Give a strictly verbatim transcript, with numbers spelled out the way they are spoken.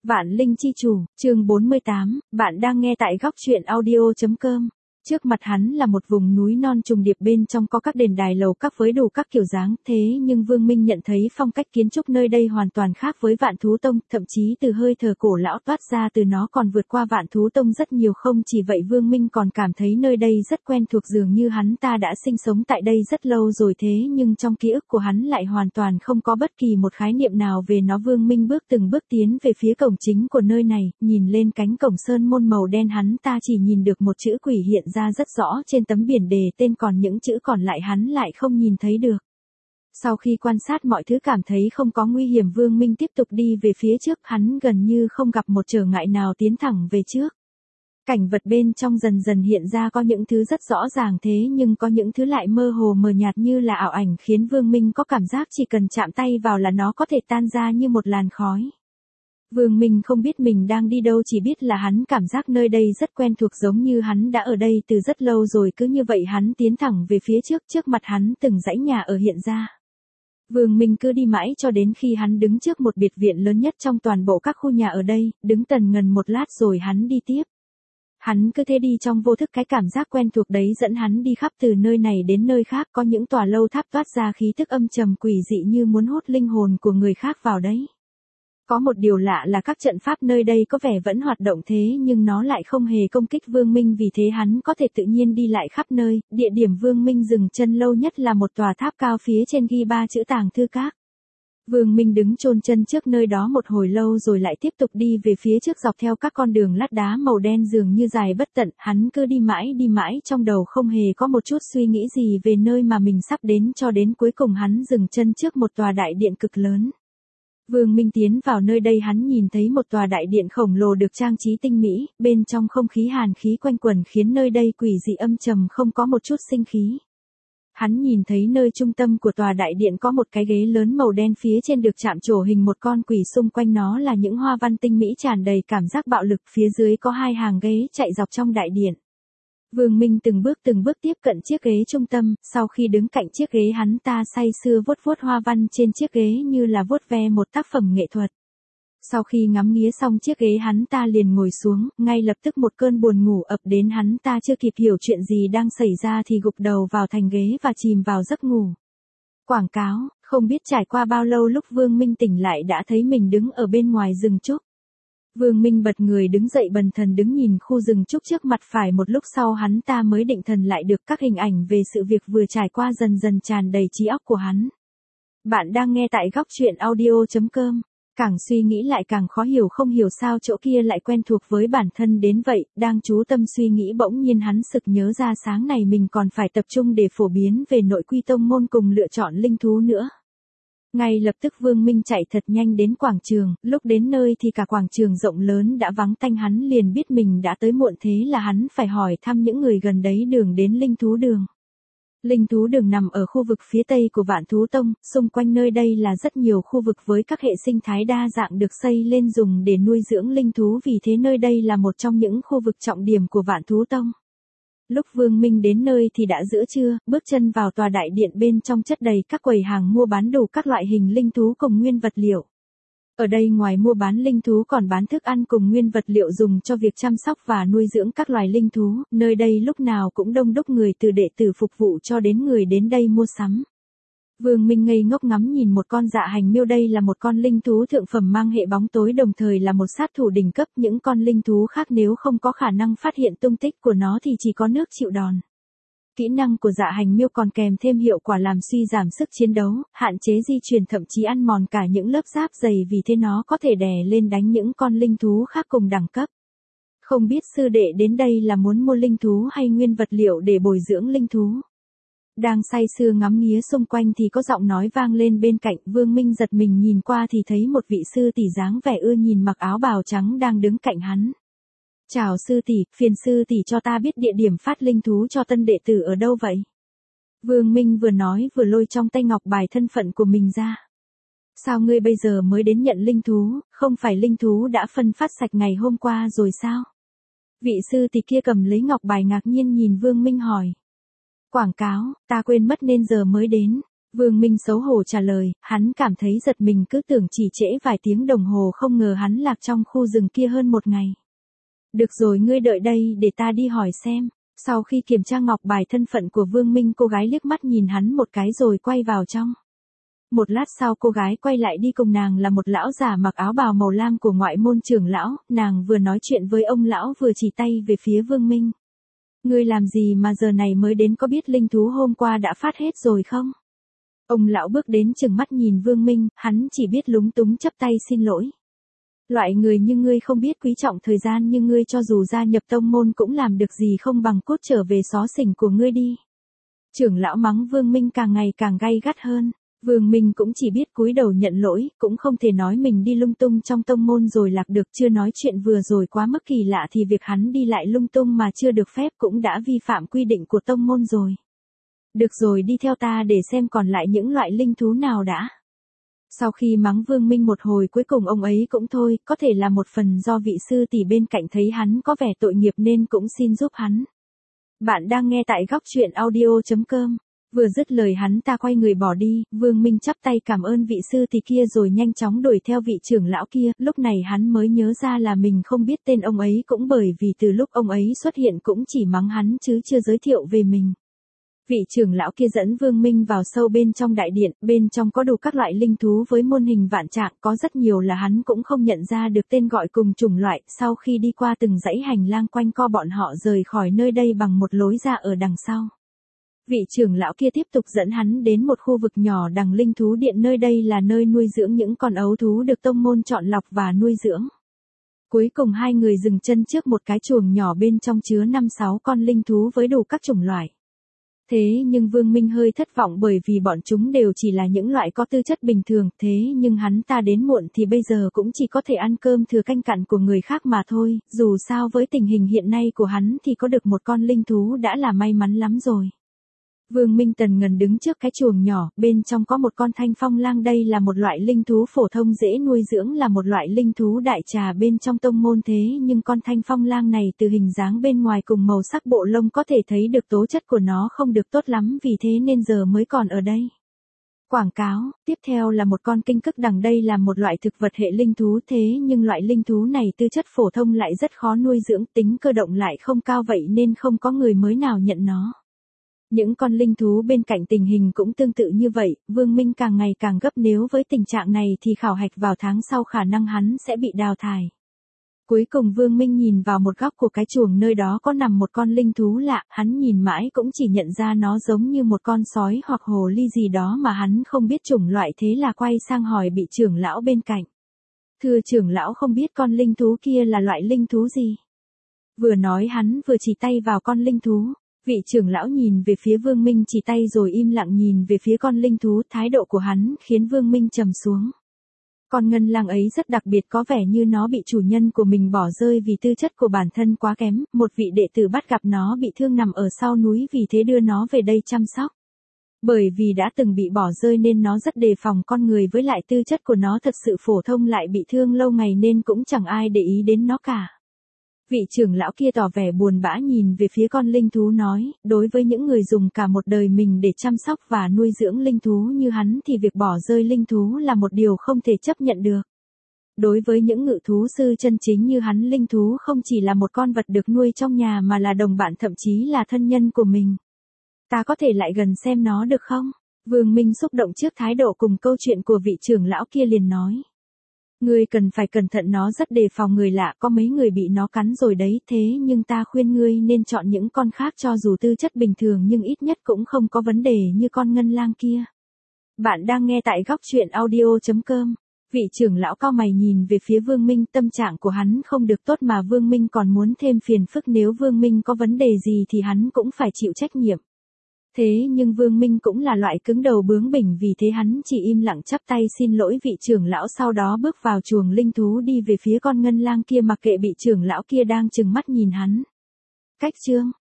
Vạn Linh Chi Chủ, chương bốn mươi tám, bạn đang nghe tại góc truyện audio.com. Trước mặt hắn là một vùng núi non trùng điệp, bên trong có các đền đài lầu các với đủ các kiểu dáng, thế nhưng Vương Minh nhận thấy phong cách kiến trúc nơi đây hoàn toàn khác với Vạn Thú Tông, thậm chí từ hơi thở cổ lão toát ra từ nó còn vượt qua Vạn Thú Tông rất nhiều. Không chỉ vậy, Vương Minh còn cảm thấy nơi đây rất quen thuộc, dường như hắn ta đã sinh sống tại đây rất lâu rồi, thế nhưng trong ký ức của hắn lại hoàn toàn không có bất kỳ một khái niệm nào về nó. Vương Minh bước từng bước tiến về phía cổng chính của nơi này, nhìn lên cánh cổng sơn môn màu đen, hắn ta chỉ nhìn được một chữ quỷ hiện ra rất rõ trên tấm biển đề tên, còn những chữ còn lại hắn lại không nhìn thấy được. Sau khi quan sát mọi thứ cảm thấy không có nguy hiểm, Vương Minh tiếp tục đi về phía trước, hắn gần như không gặp một trở ngại nào, tiến thẳng về trước. Cảnh vật bên trong dần dần hiện ra, có những thứ rất rõ ràng, thế nhưng có những thứ lại mơ hồ mờ nhạt như là ảo ảnh, khiến Vương Minh có cảm giác chỉ cần chạm tay vào là nó có thể tan ra như một làn khói. Vương Minh không biết mình đang đi đâu, chỉ biết là hắn cảm giác nơi đây rất quen thuộc, giống như hắn đã ở đây từ rất lâu rồi. Cứ như vậy hắn tiến thẳng về phía trước, trước mặt hắn từng dãy nhà ở hiện ra. Vương Minh cứ đi mãi cho đến khi hắn đứng trước một biệt viện lớn nhất trong toàn bộ các khu nhà ở đây, đứng tần ngần một lát rồi hắn đi tiếp. Hắn cứ thế đi trong vô thức, cái cảm giác quen thuộc đấy dẫn hắn đi khắp từ nơi này đến nơi khác, có những tòa lâu tháp toát ra khí tức âm trầm quỷ dị như muốn hút linh hồn của người khác vào đấy. Có một điều lạ là các trận pháp nơi đây có vẻ vẫn hoạt động, thế nhưng nó lại không hề công kích Vương Minh, vì thế hắn có thể tự nhiên đi lại khắp nơi. Địa điểm Vương Minh dừng chân lâu nhất là một tòa tháp cao, phía trên ghi ba chữ Tàng Thư Các. Vương Minh đứng chôn chân trước nơi đó một hồi lâu rồi lại tiếp tục đi về phía trước dọc theo các con đường lát đá màu đen dường như dài bất tận. Hắn cứ đi mãi đi mãi, trong đầu không hề có một chút suy nghĩ gì về nơi mà mình sắp đến, cho đến cuối cùng hắn dừng chân trước một tòa đại điện cực lớn. Vương Minh tiến vào nơi đây, hắn nhìn thấy một tòa đại điện khổng lồ được trang trí tinh mỹ, bên trong không khí hàn khí quanh quẩn khiến nơi đây quỷ dị âm trầm, không có một chút sinh khí. Hắn nhìn thấy nơi trung tâm của tòa đại điện có một cái ghế lớn màu đen, phía trên được chạm trổ hình một con quỷ, xung quanh nó là những hoa văn tinh mỹ tràn đầy cảm giác bạo lực, phía dưới có hai hàng ghế chạy dọc trong đại điện. Vương Minh từng bước từng bước tiếp cận chiếc ghế trung tâm, sau khi đứng cạnh chiếc ghế hắn ta say sưa vuốt vuốt hoa văn trên chiếc ghế như là vuốt ve một tác phẩm nghệ thuật. Sau khi ngắm nghía xong chiếc ghế, hắn ta liền ngồi xuống, ngay lập tức một cơn buồn ngủ ập đến, hắn ta chưa kịp hiểu chuyện gì đang xảy ra thì gục đầu vào thành ghế và chìm vào giấc ngủ. Quảng cáo, không biết trải qua bao lâu lúc Vương Minh tỉnh lại đã thấy mình đứng ở bên ngoài rừng trúc. Vương Minh bật người đứng dậy, bần thần đứng nhìn khu rừng trúc trước mặt, phải một lúc sau hắn ta mới định thần lại được, các hình ảnh về sự việc vừa trải qua dần dần tràn đầy trí óc của hắn. Bạn đang nghe tại góc truyện audio.com. Càng suy nghĩ lại càng khó hiểu, không hiểu sao chỗ kia lại quen thuộc với bản thân đến vậy. Đang chú tâm suy nghĩ, bỗng nhiên hắn sực nhớ ra sáng này mình còn phải tập trung để phổ biến về nội quy tông môn cùng lựa chọn linh thú nữa. Ngay lập tức Vương Minh chạy thật nhanh đến quảng trường, lúc đến nơi thì cả quảng trường rộng lớn đã vắng tanh, hắn liền biết mình đã tới muộn, thế là hắn phải hỏi thăm những người gần đấy đường đến linh thú đường. Linh thú đường nằm ở khu vực phía tây của Vạn Thú Tông, xung quanh nơi đây là rất nhiều khu vực với các hệ sinh thái đa dạng được xây lên dùng để nuôi dưỡng linh thú, vì thế nơi đây là một trong những khu vực trọng điểm của Vạn Thú Tông. Lúc Vương Minh đến nơi thì đã giữa trưa, bước chân vào tòa đại điện, bên trong chất đầy các quầy hàng mua bán đủ các loại hình linh thú cùng nguyên vật liệu. Ở đây ngoài mua bán linh thú còn bán thức ăn cùng nguyên vật liệu dùng cho việc chăm sóc và nuôi dưỡng các loài linh thú, nơi đây lúc nào cũng đông đúc người, từ đệ tử phục vụ cho đến người đến đây mua sắm. Vương Minh ngây ngốc ngắm nhìn một con dạ hành miêu, đây là một con linh thú thượng phẩm mang hệ bóng tối, đồng thời là một sát thủ đỉnh cấp, những con linh thú khác nếu không có khả năng phát hiện tung tích của nó thì chỉ có nước chịu đòn. Kỹ năng của dạ hành miêu còn kèm thêm hiệu quả làm suy giảm sức chiến đấu, hạn chế di chuyển, thậm chí ăn mòn cả những lớp giáp dày, vì thế nó có thể đè lên đánh những con linh thú khác cùng đẳng cấp. Không biết sư đệ đến đây là muốn mua linh thú hay nguyên vật liệu để bồi dưỡng linh thú? Đang say sưa ngắm nghía xung quanh thì có giọng nói vang lên bên cạnh. Vương Minh giật mình nhìn qua thì thấy một vị sư tỷ dáng vẻ ưa nhìn, mặc áo bào trắng đang đứng cạnh hắn. Chào sư tỷ, phiền sư tỷ cho ta biết địa điểm phát linh thú cho tân đệ tử ở đâu vậy? Vương Minh vừa nói vừa lôi trong tay ngọc bài thân phận của mình ra. Sao ngươi bây giờ mới đến nhận linh thú, không phải linh thú đã phân phát sạch ngày hôm qua rồi sao? Vị sư tỷ kia cầm lấy ngọc bài ngạc nhiên nhìn Vương Minh hỏi. Quảng cáo, ta quên mất nên giờ mới đến. Vương Minh xấu hổ trả lời, hắn cảm thấy giật mình cứ tưởng chỉ trễ vài tiếng đồng hồ không ngờ hắn lạc trong khu rừng kia hơn một ngày. Được rồi ngươi đợi đây để ta đi hỏi xem. Sau khi kiểm tra ngọc bài thân phận của Vương Minh cô gái liếc mắt nhìn hắn một cái rồi quay vào trong. Một lát sau cô gái quay lại đi cùng nàng là một lão già mặc áo bào màu lam của ngoại môn trưởng lão, nàng vừa nói chuyện với ông lão vừa chỉ tay về phía Vương Minh. Ngươi làm gì mà giờ này mới đến, có biết linh thú hôm qua đã phát hết rồi không? Ông lão bước đến chừng mắt nhìn Vương Minh, hắn chỉ biết lúng túng chắp tay xin lỗi. Loại người như ngươi không biết quý trọng thời gian như ngươi cho dù gia nhập tông môn cũng làm được gì không bằng cút trở về xó xỉnh của ngươi đi. Trưởng lão mắng Vương Minh càng ngày càng gay gắt hơn. Vương Minh cũng chỉ biết cúi đầu nhận lỗi, cũng không thể nói mình đi lung tung trong tông môn rồi lạc được, chưa nói chuyện vừa rồi quá mức kỳ lạ thì việc hắn đi lại lung tung mà chưa được phép cũng đã vi phạm quy định của tông môn rồi. Được rồi, đi theo ta để xem còn lại những loại linh thú nào đã. Sau khi mắng Vương Minh một hồi cuối cùng ông ấy cũng thôi, có thể là một phần do vị sư tỷ bên cạnh thấy hắn có vẻ tội nghiệp nên cũng xin giúp hắn. Bạn đang nghe tại góc truyện audio chấm com. Vừa dứt lời hắn ta quay người bỏ đi, Vương Minh chắp tay cảm ơn vị sư tỷ kia rồi nhanh chóng đuổi theo vị trưởng lão kia, lúc này hắn mới nhớ ra là mình không biết tên ông ấy cũng bởi vì từ lúc ông ấy xuất hiện cũng chỉ mắng hắn chứ chưa giới thiệu về mình. Vị trưởng lão kia dẫn Vương Minh vào sâu bên trong đại điện, bên trong có đủ các loại linh thú với muôn hình vạn trạng, có rất nhiều là hắn cũng không nhận ra được tên gọi cùng chủng loại, sau khi đi qua từng dãy hành lang quanh co bọn họ rời khỏi nơi đây bằng một lối ra ở đằng sau. Vị trưởng lão kia tiếp tục dẫn hắn đến một khu vực nhỏ đằng linh thú điện, nơi đây là nơi nuôi dưỡng những con ấu thú được tông môn chọn lọc và nuôi dưỡng. Cuối cùng hai người dừng chân trước một cái chuồng nhỏ bên trong chứa năm sáu con linh thú với đủ các chủng loại. Thế nhưng Vương Minh hơi thất vọng bởi vì bọn chúng đều chỉ là những loại có tư chất bình thường, thế nhưng hắn ta đến muộn thì bây giờ cũng chỉ có thể ăn cơm thừa canh cặn của người khác mà thôi, dù sao với tình hình hiện nay của hắn thì có được một con linh thú đã là may mắn lắm rồi. Vương Minh tần ngần đứng trước cái chuồng nhỏ, bên trong có một con thanh phong lang, đây là một loại linh thú phổ thông dễ nuôi dưỡng, là một loại linh thú đại trà bên trong tông môn, thế nhưng con thanh phong lang này từ hình dáng bên ngoài cùng màu sắc bộ lông có thể thấy được tố chất của nó không được tốt lắm, vì thế nên giờ mới còn ở đây. Quảng cáo, tiếp theo là một con kinh cức đằng, đây là một loại thực vật hệ linh thú, thế nhưng loại linh thú này tư chất phổ thông lại rất khó nuôi dưỡng, tính cơ động lại không cao vậy nên không có người mới nào nhận nó. Những con linh thú bên cạnh tình hình cũng tương tự như vậy, Vương Minh càng ngày càng gấp, nếu với tình trạng này thì khảo hạch vào tháng sau khả năng hắn sẽ bị đào thải. Cuối cùng Vương Minh nhìn vào một góc của cái chuồng, nơi đó có nằm một con linh thú lạ, hắn nhìn mãi cũng chỉ nhận ra nó giống như một con sói hoặc hồ ly gì đó mà hắn không biết chủng loại, thế là quay sang hỏi vị trưởng lão bên cạnh. Thưa trưởng lão, không biết con linh thú kia là loại linh thú gì? Vừa nói hắn vừa chỉ tay vào con linh thú. Vị trưởng lão nhìn về phía Vương Minh chỉ tay rồi im lặng nhìn về phía con linh thú, thái độ của hắn khiến Vương Minh trầm xuống. Con ngân lang ấy rất đặc biệt, có vẻ như nó bị chủ nhân của mình bỏ rơi vì tư chất của bản thân quá kém, một vị đệ tử bắt gặp nó bị thương nằm ở sau núi vì thế đưa nó về đây chăm sóc. Bởi vì đã từng bị bỏ rơi nên nó rất đề phòng con người, với lại tư chất của nó thật sự phổ thông lại bị thương lâu ngày nên cũng chẳng ai để ý đến nó cả. Vị trưởng lão kia tỏ vẻ buồn bã nhìn về phía con linh thú nói, đối với những người dùng cả một đời mình để chăm sóc và nuôi dưỡng linh thú như hắn thì việc bỏ rơi linh thú là một điều không thể chấp nhận được. Đối với những ngự thú sư chân chính như hắn, linh thú không chỉ là một con vật được nuôi trong nhà mà là đồng bạn, thậm chí là thân nhân của mình. Ta có thể lại gần xem nó được không? Vương Minh xúc động trước thái độ cùng câu chuyện của vị trưởng lão kia liền nói. Ngươi cần phải cẩn thận, nó rất đề phòng người lạ, có mấy người bị nó cắn rồi đấy, thế nhưng ta khuyên ngươi nên chọn những con khác cho dù tư chất bình thường nhưng ít nhất cũng không có vấn đề như con ngân lang kia. Bạn đang nghe tại góc truyện audio chấm com. Vị trưởng lão cau mày nhìn về phía Vương Minh, tâm trạng của hắn không được tốt mà Vương Minh còn muốn thêm phiền phức, nếu Vương Minh có vấn đề gì thì hắn cũng phải chịu trách nhiệm. Thế nhưng Vương Minh cũng là loại cứng đầu bướng bỉnh, vì thế hắn chỉ im lặng chắp tay xin lỗi vị trưởng lão, sau đó bước vào chuồng linh thú đi về phía con ngân lang kia, mặc kệ bị trưởng lão kia đang trừng mắt nhìn hắn. Cách chương